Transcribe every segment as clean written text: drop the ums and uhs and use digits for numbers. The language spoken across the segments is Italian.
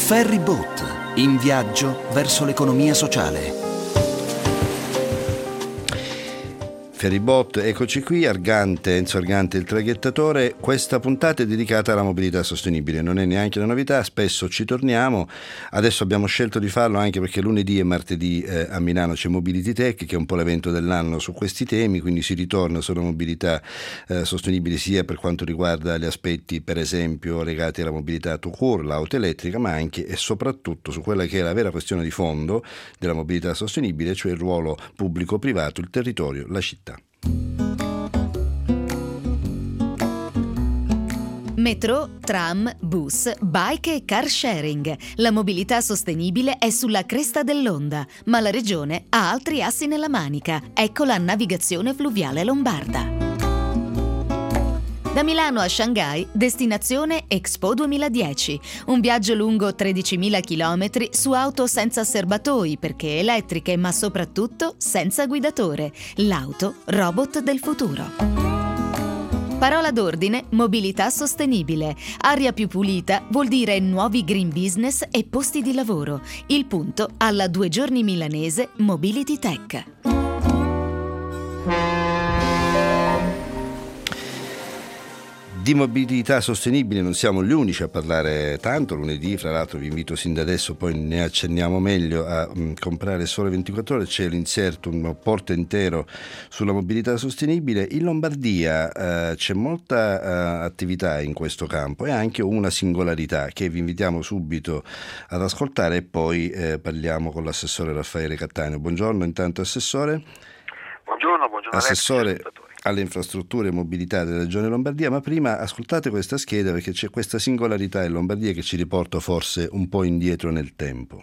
Ferryboat, in viaggio verso l'economia sociale. Ferryboat, eccoci qui, Enzo Argante il traghettatore. Questa puntata è dedicata alla mobilità sostenibile, non è neanche una novità, spesso ci torniamo. Adesso abbiamo scelto di farlo anche perché lunedì e martedì a Milano c'è Mobility Tech, che è un po' l'evento dell'anno su questi temi, quindi si ritorna sulla mobilità sostenibile sia per quanto riguarda gli aspetti per esempio legati alla mobilità tout court, l'auto elettrica, ma anche e soprattutto su quella che è la vera questione di fondo della mobilità sostenibile, cioè il ruolo pubblico-privato, il territorio, la città. Metro, tram, bus, bike e car sharing. La mobilità sostenibile è sulla cresta dell'onda, ma la regione ha altri assi nella manica. Ecco la navigazione fluviale lombarda. Da Milano a Shanghai, destinazione Expo 2010. Un viaggio lungo 13.000 km su auto senza serbatoi, perché elettriche, ma soprattutto senza guidatore. L'auto robot del futuro. Parola d'ordine, mobilità sostenibile. Aria più pulita vuol dire nuovi green business e posti di lavoro. Il punto alla 2 giorni milanese Mobility Tech. Di mobilità sostenibile non siamo gli unici a parlare tanto. Lunedì, fra l'altro, vi invito sin da adesso, poi ne accenniamo meglio, a comprare Sole 24 Ore. C'è l'inserto, un rapporto intero sulla mobilità sostenibile. In Lombardia c'è molta attività in questo campo e anche una singolarità che vi invitiamo subito ad ascoltare e poi parliamo con l'assessore Raffaele Cattaneo. Buongiorno intanto Assessore. Buongiorno Assessore alle infrastrutture e mobilità della Regione Lombardia, ma prima ascoltate questa scheda perché c'è questa singolarità in Lombardia che ci riporta forse un po' indietro nel tempo.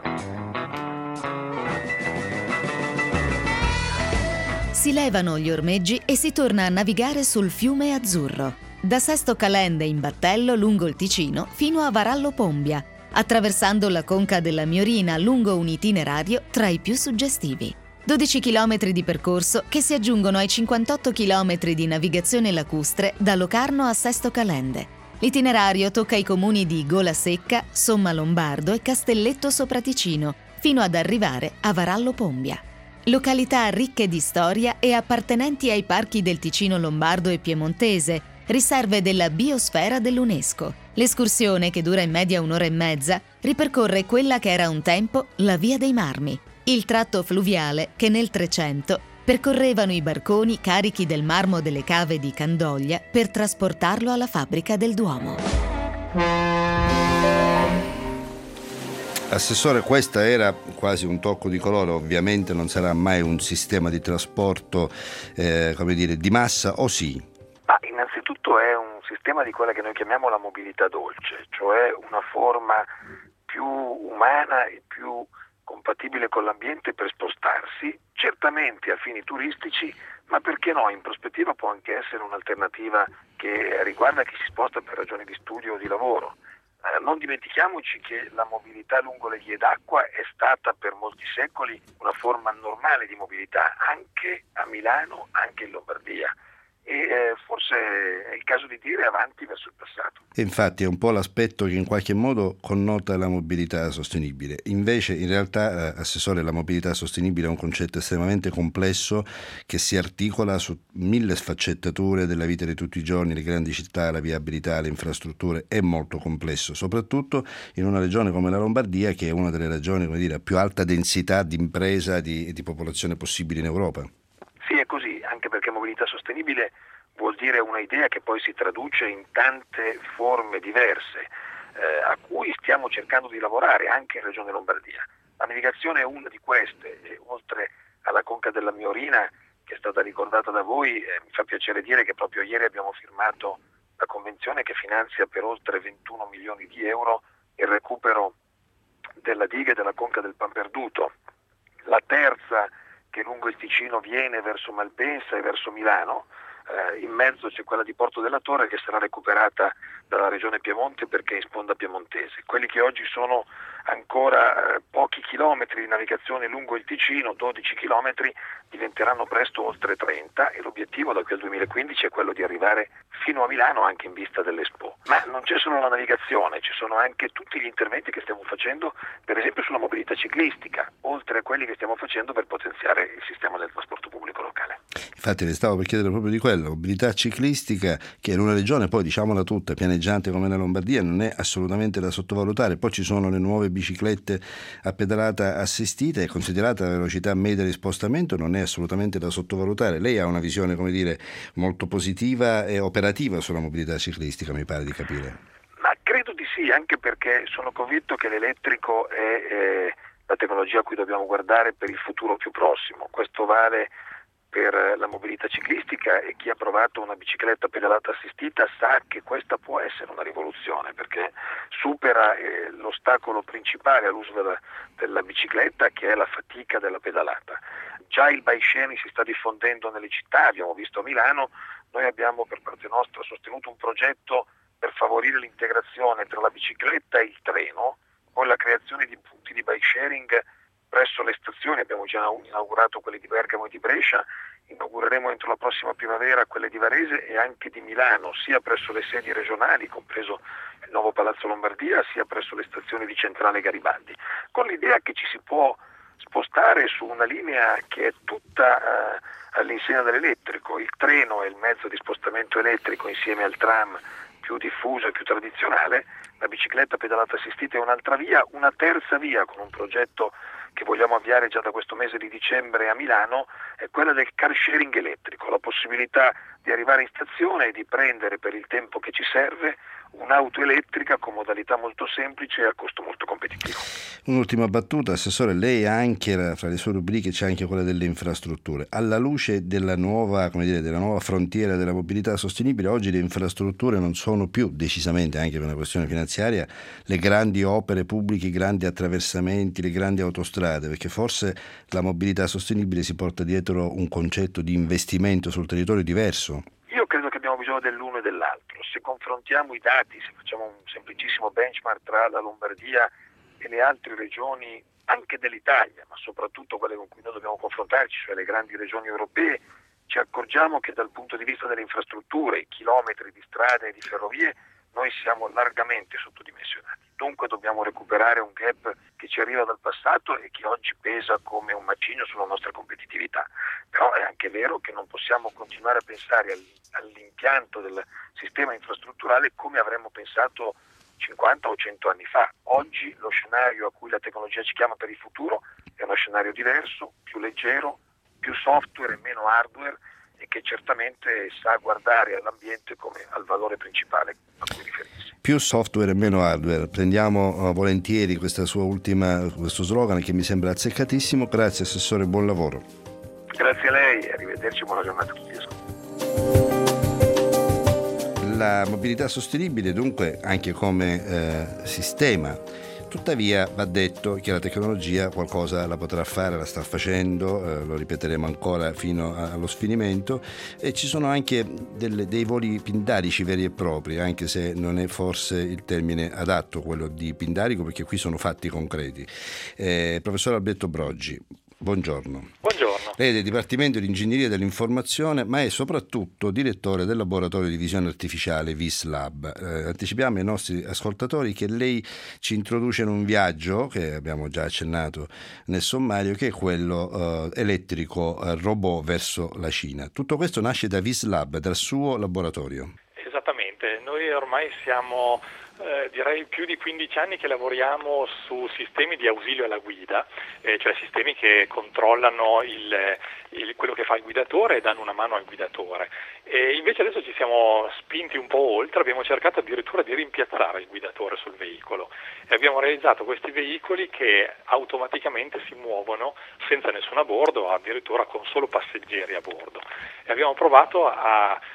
Si levano gli ormeggi e si torna a navigare sul fiume Azzurro, da Sesto Calende in battello lungo il Ticino fino a Varallo Pombia, attraversando la conca della Miorina lungo un itinerario tra i più suggestivi. 12 chilometri di percorso che si aggiungono ai 58 chilometri di navigazione lacustre da Locarno a Sesto Calende. L'itinerario tocca i comuni di Gola Secca, Somma Lombardo e Castelletto Sopraticino, fino ad arrivare a Varallo Pombia. Località ricche di storia e appartenenti ai parchi del Ticino lombardo e piemontese, riserve della biosfera dell'UNESCO. L'escursione, che dura in media 1 ora e mezza, ripercorre quella che era un tempo la Via dei Marmi, il tratto fluviale che nel 300 percorrevano i barconi carichi del marmo delle cave di Candoglia per trasportarlo alla fabbrica del Duomo. Assessore, questa era quasi un tocco di colore. Ovviamente non sarà mai un sistema di trasporto di massa, o sì? Ma innanzitutto è un sistema di quella che noi chiamiamo la mobilità dolce, cioè una forma più umana e più compatibile con l'ambiente per spostarsi, certamente a fini turistici, ma perché no, in prospettiva può anche essere un'alternativa che riguarda chi si sposta per ragioni di studio o di lavoro. Non dimentichiamoci che la mobilità lungo le vie d'acqua è stata per molti secoli una forma normale di mobilità, anche a Milano, anche in Lombardia. E forse è il caso di dire avanti verso il passato. E infatti è un po' l'aspetto che in qualche modo connota la mobilità sostenibile. Invece in realtà, Assessore, la mobilità sostenibile è un concetto estremamente complesso che si articola su 1000 sfaccettature della vita di tutti i giorni, le grandi città, la viabilità, le infrastrutture. È molto complesso, soprattutto in una regione come la Lombardia, che è una delle regioni a più alta densità di impresa e di popolazione possibile in Europa. Sì, è così, anche perché mobilità sostenibile vuol dire una idea che poi si traduce in tante forme diverse, a cui stiamo cercando di lavorare anche in Regione Lombardia. La navigazione è una di queste, e oltre alla conca della Miorina, che è stata ricordata da voi, mi fa piacere dire che proprio ieri abbiamo firmato la convenzione che finanzia per oltre 21 milioni di euro il recupero della diga e della conca del Pamperduto. La terza, che lungo il Ticino viene verso Malpensa e verso Milano, in mezzo c'è quella di Porto della Torre che sarà recuperata dalla regione Piemonte perché è in sponda piemontese. Quelli che oggi sono ancora pochi chilometri di navigazione lungo il Ticino, 12 chilometri, diventeranno presto oltre 30 e l'obiettivo da qui al 2015 è quello di arrivare fino a Milano anche in vista dell'Expo. Ma non c'è solo la navigazione, ci sono anche tutti gli interventi che stiamo facendo, per esempio sulla mobilità ciclistica, oltre a quelli che stiamo facendo per potenziare il sistema del trasporto pubblico locale. Infatti le stavo per chiedere proprio di quello, mobilità ciclistica che in una regione, poi diciamola tutta, pianeggiante come la Lombardia, non è assolutamente da sottovalutare. Poi ci sono le nuove biciclette a pedalata assistita e considerata la velocità media di spostamento non è assolutamente da sottovalutare. Lei ha una visione, come dire, molto positiva e operativa sulla mobilità ciclistica, mi pare di capire. Ma credo di sì, anche perché sono convinto che l'elettrico è la tecnologia a cui dobbiamo guardare per il futuro più prossimo. Questo vale per la mobilità ciclistica e chi ha provato una bicicletta pedalata assistita sa che questa può essere una rivoluzione perché supera l'ostacolo principale all'uso della bicicletta, che è la fatica della pedalata. Già il bike sharing si sta diffondendo nelle città, abbiamo visto a Milano, noi abbiamo per parte nostra sostenuto un progetto per favorire l'integrazione tra la bicicletta e il treno con la creazione di punti di bike sharing presso le stazioni. Abbiamo già inaugurato quelle di Bergamo e di Brescia, inaugureremo entro la prossima primavera quelle di Varese e anche di Milano, sia presso le sedi regionali, compreso il nuovo Palazzo Lombardia, sia presso le stazioni di Centrale Garibaldi, con l'idea che ci si può spostare su una linea che è tutta all'insegna dell'elettrico. Il treno è il mezzo di spostamento elettrico insieme al tram più diffuso e più tradizionale, la bicicletta pedalata assistita è un'altra via, una terza via con un progetto che vogliamo avviare già da questo mese di dicembre a Milano è quella del car sharing elettrico, la possibilità di arrivare in stazione e di prendere per il tempo che ci serve un'auto elettrica con modalità molto semplice e a costo molto competitivo. Un'ultima battuta, Assessore, lei ha anche fra le sue rubriche c'è anche quella delle infrastrutture. Alla luce della nuova, della nuova frontiera della mobilità sostenibile, oggi le infrastrutture non sono più decisamente, anche per una questione finanziaria, le grandi opere pubbliche, i grandi attraversamenti, le grandi autostrade, perché forse la mobilità sostenibile si porta dietro un concetto di investimento sul territorio diverso. Io credo che abbiamo bisogno dell'uno e dell'altro. Se confrontiamo i dati, se facciamo un semplicissimo benchmark tra la Lombardia e le altre regioni anche dell'Italia, ma soprattutto quelle con cui noi dobbiamo confrontarci, cioè le grandi regioni europee, ci accorgiamo che dal punto di vista delle infrastrutture, i chilometri di strade e di ferrovie, noi siamo largamente sottodimensionati. Dunque dobbiamo recuperare un gap che ci arriva dal passato e che oggi pesa come un macigno sulla nostra competitività. Però è anche vero che non possiamo continuare a pensare all'impianto del sistema infrastrutturale come avremmo pensato 50 o 100 anni fa. Oggi lo scenario a cui la tecnologia ci chiama per il futuro è uno scenario diverso, più leggero, più software e meno hardware, e che certamente sa guardare all'ambiente come al valore principale a cui riferirsi. Più software e meno hardware. Prendiamo volentieri questo slogan che mi sembra azzeccatissimo. Grazie Assessore, buon lavoro. Grazie a lei, arrivederci, buona giornata a tutti. La mobilità sostenibile dunque anche come sistema. Tuttavia va detto che la tecnologia qualcosa la potrà fare, la sta facendo, lo ripeteremo ancora fino allo sfinimento, e ci sono anche dei voli pindarici veri e propri, anche se non è forse il termine adatto quello di pindarico, perché qui sono fatti concreti. Professor Alberto Broggi, buongiorno. Buongiorno. Lei è del Dipartimento di Ingegneria dell'Informazione, ma è soprattutto direttore del laboratorio di visione artificiale VisLab. Anticipiamo ai nostri ascoltatori che lei ci introduce in un viaggio, che abbiamo già accennato nel sommario, che è quello elettrico robot verso la Cina. Tutto questo nasce da VisLab, dal suo laboratorio. Esattamente, noi ormai siamo direi più di 15 anni che lavoriamo su sistemi di ausilio alla guida, cioè sistemi che controllano quello che fa il guidatore e danno una mano al guidatore. E invece adesso ci siamo spinti un po' oltre, abbiamo cercato addirittura di rimpiazzare il guidatore sul veicolo e abbiamo realizzato questi veicoli che automaticamente si muovono senza nessuno a bordo, addirittura con solo passeggeri a bordo. E abbiamo provato a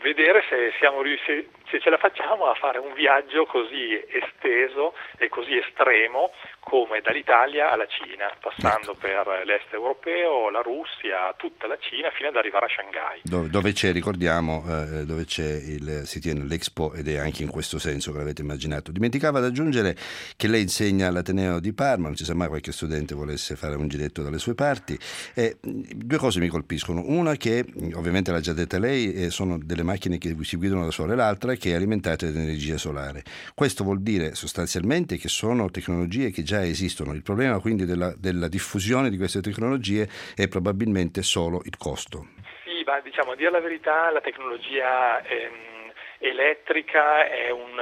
vedere se ce la facciamo a fare un viaggio così esteso e così estremo come dall'Italia alla Cina, passando per l'est europeo, la Russia, tutta la Cina, fino ad arrivare a Shanghai. Dove c'è, ricordiamo, dove si tiene l'Expo, ed è anche in questo senso che l'avete immaginato. Dimenticava di aggiungere che lei insegna all'Ateneo di Parma, non ci sa mai qualche studente volesse fare un giretto dalle sue parti. Due cose mi colpiscono: una, che ovviamente l'ha già detta lei, sono delle macchine che si guidano da sole, l'altra che è alimentata da energia solare. Questo vuol dire sostanzialmente che sono tecnologie che già esistono. Il problema quindi della diffusione di queste tecnologie è probabilmente solo il costo. Sì, ma diciamo, a dire la verità, la tecnologia elettrica è un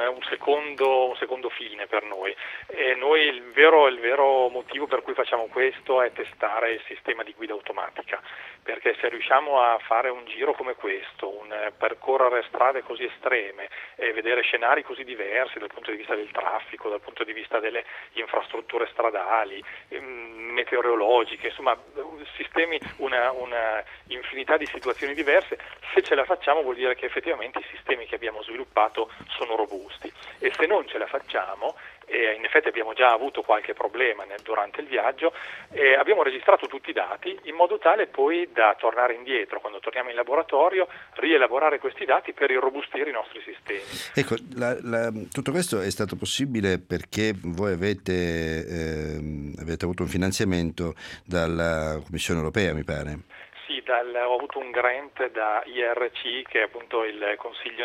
secondo fine per noi. E noi il vero motivo per cui facciamo questo è testare il sistema di guida automatica, perché se riusciamo a fare un giro come questo, percorrere strade così estreme e vedere scenari così diversi dal punto di vista del traffico, dal punto di vista delle infrastrutture stradali, meteorologiche, insomma sistemi, una infinità di situazioni diverse, se ce la facciamo vuol dire che effettivamente i sistemi che abbiamo sviluppato sono robusti, e se non ce la facciamo, e in effetti abbiamo già avuto qualche problema durante il viaggio, abbiamo registrato tutti i dati in modo tale poi da tornare indietro quando torniamo in laboratorio, rielaborare questi dati per irrobustire i nostri sistemi. Ecco, tutto questo è stato possibile perché voi avete avuto un finanziamento dalla Commissione Europea, mi pare. Sì, ho avuto un grant da IRC, che è appunto il Consiglio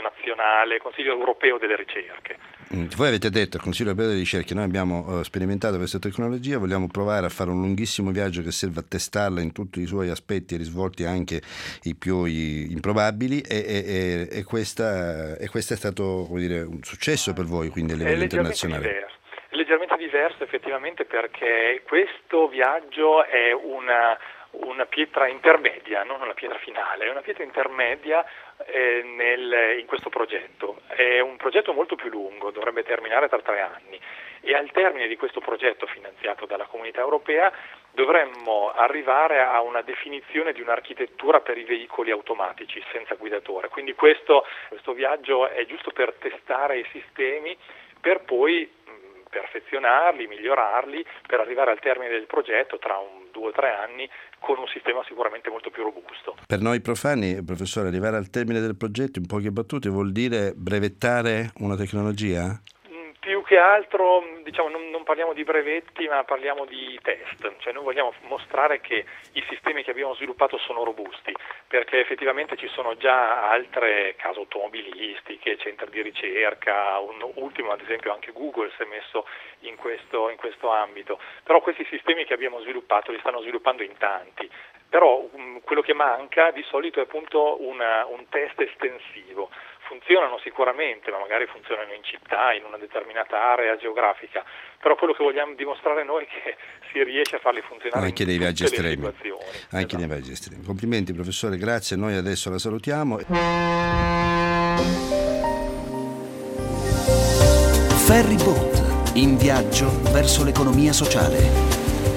Europeo delle Ricerche. Voi avete detto al Consiglio Europeo delle Ricerche: noi abbiamo sperimentato questa tecnologia, vogliamo provare a fare un lunghissimo viaggio che serve a testarla in tutti i suoi aspetti e risvolti, anche i più improbabili, e questo è stato, come dire, un successo per voi, quindi a livello internazionale. Leggermente diverso effettivamente, perché questo viaggio è una pietra intermedia, non una pietra finale, è una pietra intermedia in questo progetto. È un progetto molto più lungo, dovrebbe terminare tra 3 anni, e al termine di questo progetto finanziato dalla Comunità Europea dovremmo arrivare a una definizione di un'architettura per i veicoli automatici senza guidatore. Quindi questo viaggio è giusto per testare i sistemi, per poi perfezionarli, migliorarli, per arrivare al termine del progetto tra 2 o 3 anni con un sistema sicuramente molto più robusto. Per noi profani, professore, arrivare al termine del progetto, in poche battute, vuol dire brevettare una tecnologia? Più che altro, diciamo, non parliamo di brevetti, ma parliamo di test. Cioè noi vogliamo mostrare che i sistemi che abbiamo sviluppato sono robusti, perché effettivamente ci sono già altre case automobilistiche, centri di ricerca, un ultimo ad esempio anche Google si è messo in questo ambito. Però questi sistemi che abbiamo sviluppato li stanno sviluppando in tanti. Però quello che manca di solito è appunto un test estensivo. Funzionano sicuramente, ma magari funzionano in città, in una determinata area geografica, però quello che vogliamo dimostrare noi è che si riesce a farli funzionare anche in nei viaggi estremi. situazioni. Anche esatto. Nei viaggi estremi. Complimenti professore, grazie, noi adesso la salutiamo. Ferry Boat, in viaggio verso l'economia sociale.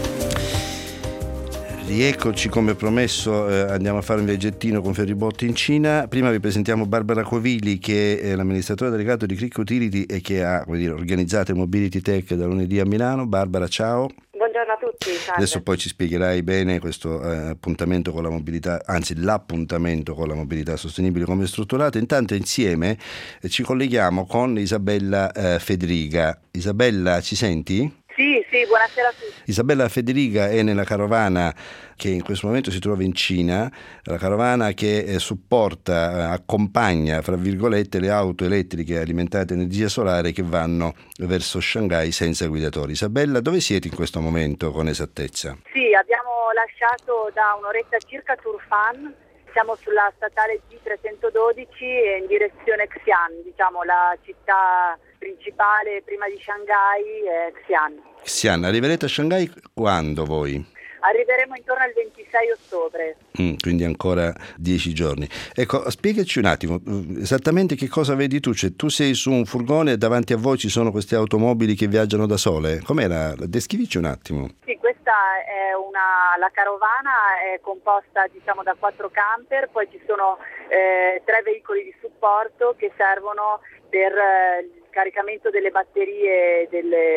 Rieccoci, come promesso, andiamo a fare un viaggettino con Ferryboat in Cina. Prima vi presentiamo Barbara Covili, che è l'amministratore delegato di Click Utility e che ha, come dire, organizzato il Mobility Tech da lunedì a Milano. Barbara, ciao. Buongiorno a tutti. Salve. Adesso poi ci spiegherai bene questo appuntamento con la mobilità, anzi l'appuntamento con la mobilità sostenibile, come è strutturato. Intanto insieme ci colleghiamo con Isabella Federiga. Isabella, ci senti? Sì, buonasera a tutti. Isabella Federiga è nella carovana che in questo momento si trova in Cina, la carovana che supporta, accompagna, fra virgolette, le auto elettriche alimentate a energia solare che vanno verso Shanghai senza guidatori. Isabella, dove siete in questo momento con esattezza? Sì, abbiamo lasciato da un'oretta circa Turfan, siamo sulla statale G312 e in direzione Xi'an, diciamo la città principale prima di Shanghai è Xi'an. Xi'an, arriverete a Shanghai quando voi? Arriveremo intorno al 26 ottobre. Quindi ancora 10 giorni. Ecco, spiegaci un attimo esattamente che cosa vedi tu. Cioè, tu sei su un furgone e davanti a voi ci sono queste automobili che viaggiano da sole. Com'era? Descrivici un attimo. Sì, questa la carovana è composta diciamo da 4 camper, poi ci sono 3 veicoli di supporto che servono per il caricamento delle batterie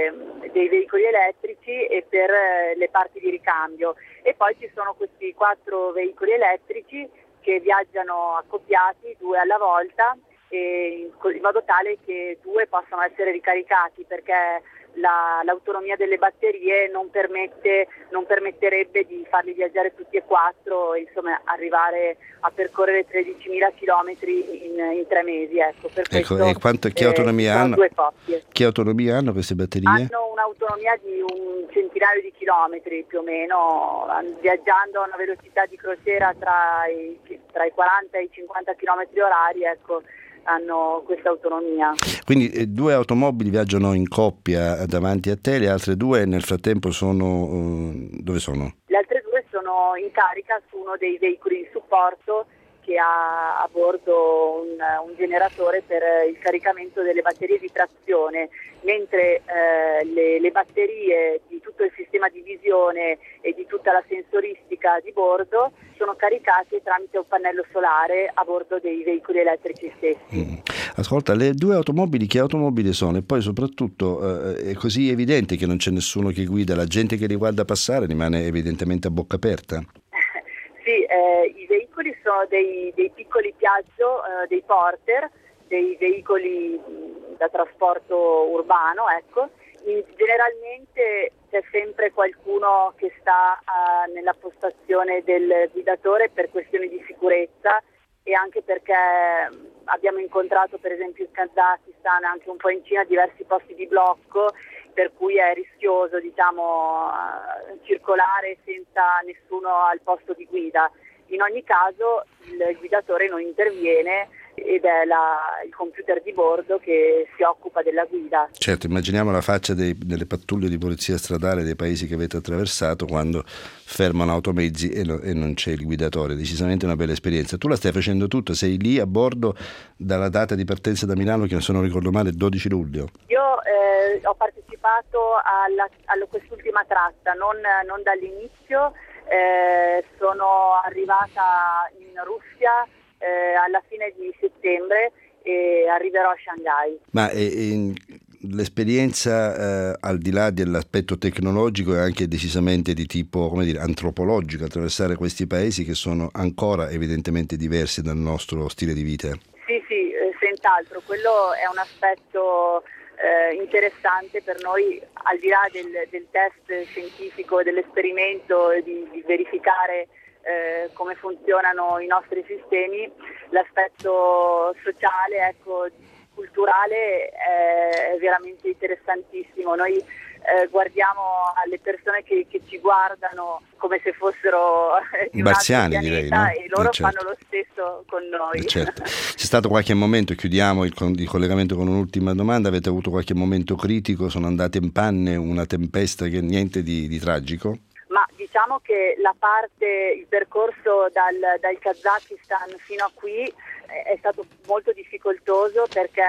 dei veicoli elettrici e per le parti di ricambio, e poi ci sono questi 4 veicoli elettrici che viaggiano accoppiati 2 alla volta, in modo tale che 2 possano essere ricaricati, perché l'autonomia delle batterie non permetterebbe di farli viaggiare tutti e 4, insomma arrivare a percorrere 13.000 chilometri in 3 mesi. Ecco, per questo, e che autonomia hanno? 2 coppie. Che autonomia hanno queste batterie? Hanno un'autonomia di un centinaio di chilometri più o meno, viaggiando a una velocità di crociera tra i 40 e i 50 chilometri orari, ecco, hanno questa autonomia. Quindi 2 automobili viaggiano in coppia davanti a te, le altre 2 nel frattempo sono dove sono? Le altre 2 sono in carica su uno dei veicoli di supporto che ha a bordo un generatore per il caricamento delle batterie di trazione, mentre le batterie di tutto il sistema di visione e di tutta la sensoristica di bordo sono caricate tramite un pannello solare a bordo dei veicoli elettrici stessi. Ascolta, le 2 automobili che automobili sono? E poi soprattutto è così evidente che non c'è nessuno che guida, la gente che li guarda passare rimane evidentemente a bocca aperta. Sì, i veicoli sono dei piccoli Piaggio, dei Porter, dei veicoli da trasporto urbano, ecco. Generalmente c'è sempre qualcuno che sta nella postazione del guidatore per questioni di sicurezza, e anche perché abbiamo incontrato per esempio in Kazakistan, anche un po' in Cina, diversi posti di blocco, per cui è rischioso, diciamo, circolare senza nessuno al posto di guida. In ogni caso il guidatore non interviene ed è il computer di bordo che si occupa della guida. Certo, immaginiamo la faccia delle pattuglie di polizia stradale dei paesi che avete attraversato quando fermano automezzi e non c'è il guidatore. Decisamente una bella esperienza. Tu la stai facendo tutta, sei lì a bordo dalla data di partenza da Milano, che se non ricordo male 12 luglio. Io ho partecipato a quest'ultima tratta, non dall'inizio. Sono arrivata in Russia alla fine di settembre e arriverò a Shanghai. Ma l'esperienza al di là dell'aspetto tecnologico è anche decisamente di tipo, come dire, antropologico, attraversare questi paesi che sono ancora evidentemente diversi dal nostro stile di vita. Sì, senz'altro, quello è un aspetto interessante per noi, al di là del test scientifico, dell'esperimento, di verificare come funzionano i nostri sistemi. L'aspetto sociale, ecco, culturale è veramente interessantissimo. Noi guardiamo alle persone che ci guardano come se fossero di marziani, un altro direi, pianeta, no? e loro Certo. fanno lo stesso con noi. Certo. C'è stato qualche momento, chiudiamo il collegamento con un'ultima domanda, avete avuto qualche momento critico, sono andate in panne, una tempesta, che niente di tragico? Ma diciamo che il percorso dal Kazakistan fino a qui è stato molto difficoltoso, perché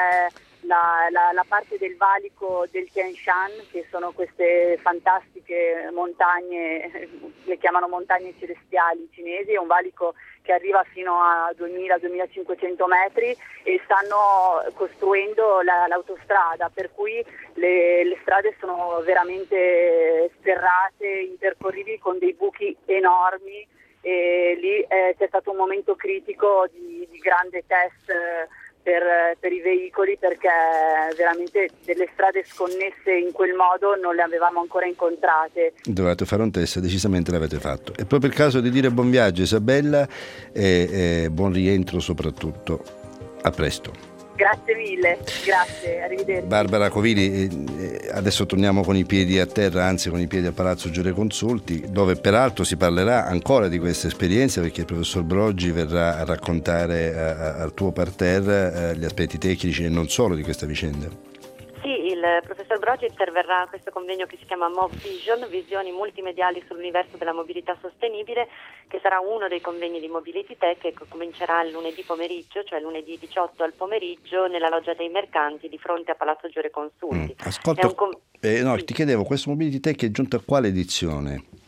la parte del valico del Tian Shan, che sono queste fantastiche montagne, le chiamano montagne celestiali cinesi, è un valico che arriva fino a 2000-2500 metri, e stanno costruendo l'autostrada, per cui le strade sono veramente sterrate, impercorribili, con dei buchi enormi, e lì c'è stato un momento critico di grande test per i veicoli, perché veramente delle strade sconnesse in quel modo non le avevamo ancora incontrate. Dovete fare un test, decisamente l'avete fatto. È proprio il caso di dire buon viaggio, Isabella, e buon rientro soprattutto. A presto. Grazie mille, grazie, arrivederci. Barbara Covili, adesso torniamo con i piedi a terra, anzi con i piedi a Palazzo Giureconsulti, dove peraltro si parlerà ancora di questa esperienza, perché il professor Brogi verrà a raccontare al tuo parterre gli aspetti tecnici e non solo di questa vicenda. Sì, il professor Brogi interverrà a questo convegno che si chiama Mob Vision, visioni multimediali sull'universo della mobilità sostenibile, che sarà uno dei convegni di Mobility Tech, e che comincerà il lunedì pomeriggio, cioè lunedì 18 al pomeriggio, nella loggia dei mercanti di fronte a Palazzo Giureconsulti. Ascolta, ti chiedevo, questo Mobility Tech è giunto a quale edizione?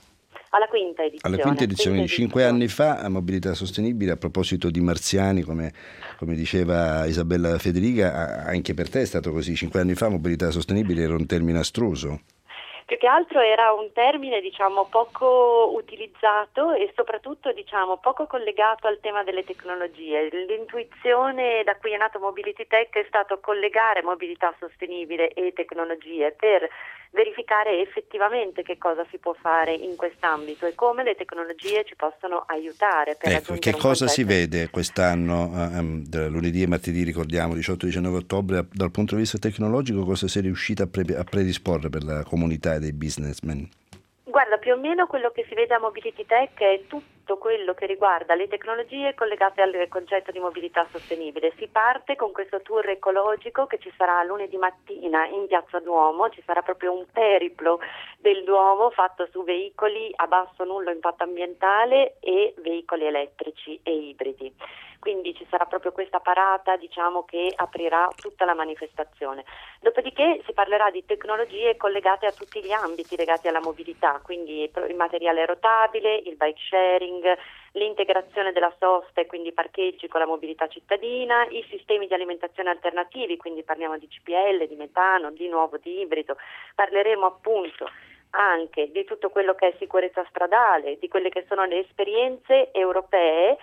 Alla quinta edizione. Alla quinta edizione, quindi 5 anni fa, a Mobilità Sostenibile, a proposito di marziani, come diceva Isabella Federica, anche per te è stato così, 5 anni fa Mobilità Sostenibile era un termine astruso. Più che altro era un termine poco utilizzato e soprattutto poco collegato al tema delle tecnologie. L'intuizione da cui è nato Mobility Tech è stato collegare mobilità sostenibile e tecnologie per verificare effettivamente che cosa si può fare in quest'ambito e come le tecnologie ci possono aiutare per raggiungere che cosa si vede quest'anno, lunedì e martedì, ricordiamo, 18-19 ottobre, dal punto di vista tecnologico, cosa sei riuscita a predisporre per la comunità dei businessmen? Guarda, più o meno quello che si vede a Mobility Tech è tutto quello che riguarda le tecnologie collegate al concetto di mobilità sostenibile. Si parte con questo tour ecologico che ci sarà lunedì mattina in Piazza Duomo, ci sarà proprio un periplo del Duomo fatto su veicoli a basso nullo impatto ambientale e veicoli elettrici e ibridi. Quindi ci sarà proprio questa parata, che aprirà tutta la manifestazione. Dopodiché si parlerà di tecnologie collegate a tutti gli ambiti legati alla mobilità, quindi il materiale rotabile, il bike sharing, l'integrazione della sosta e quindi parcheggi con la mobilità cittadina, i sistemi di alimentazione alternativi, quindi parliamo di CPL, di metano, di nuovo di ibrido. Parleremo appunto anche di tutto quello che è sicurezza stradale, di quelle che sono le esperienze europee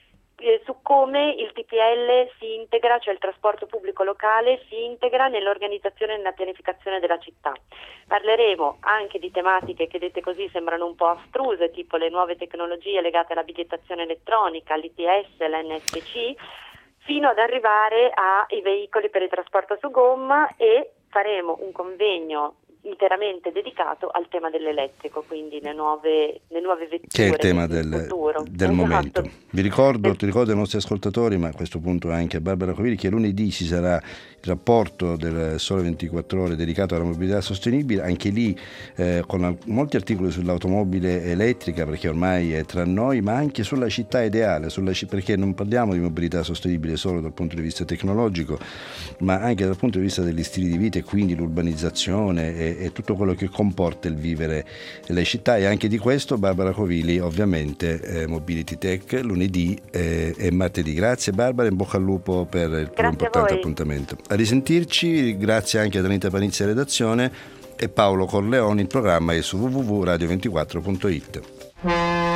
su come il TPL si integra, cioè il trasporto pubblico locale si integra nell'organizzazione e nella pianificazione della città. Parleremo anche di tematiche che dette così sembrano un po' astruse, tipo le nuove tecnologie legate alla bigliettazione elettronica, l'ITS, l'NFC, fino ad arrivare ai veicoli per il trasporto su gomma, e faremo un convegno interamente dedicato al tema dell'elettrico, quindi le nuove vetture, che è il tema del esatto. momento. Ti ricordo ai nostri ascoltatori, ma a questo punto anche a Barbara Covili, che lunedì ci sarà il rapporto del Sole 24 Ore dedicato alla mobilità sostenibile, anche lì con molti articoli sull'automobile elettrica, perché ormai è tra noi, ma anche sulla città ideale, perché non parliamo di mobilità sostenibile solo dal punto di vista tecnologico, ma anche dal punto di vista degli stili di vita e quindi l'urbanizzazione e tutto quello che comporta il vivere le città. E anche di questo Barbara Covili, ovviamente, Mobility Tech lunedì e martedì. Grazie Barbara, in bocca al lupo per il più importante appuntamento. A risentirci, grazie anche ad Anita Panizia redazione e Paolo Corleoni. Il programma è su www.radio24.it.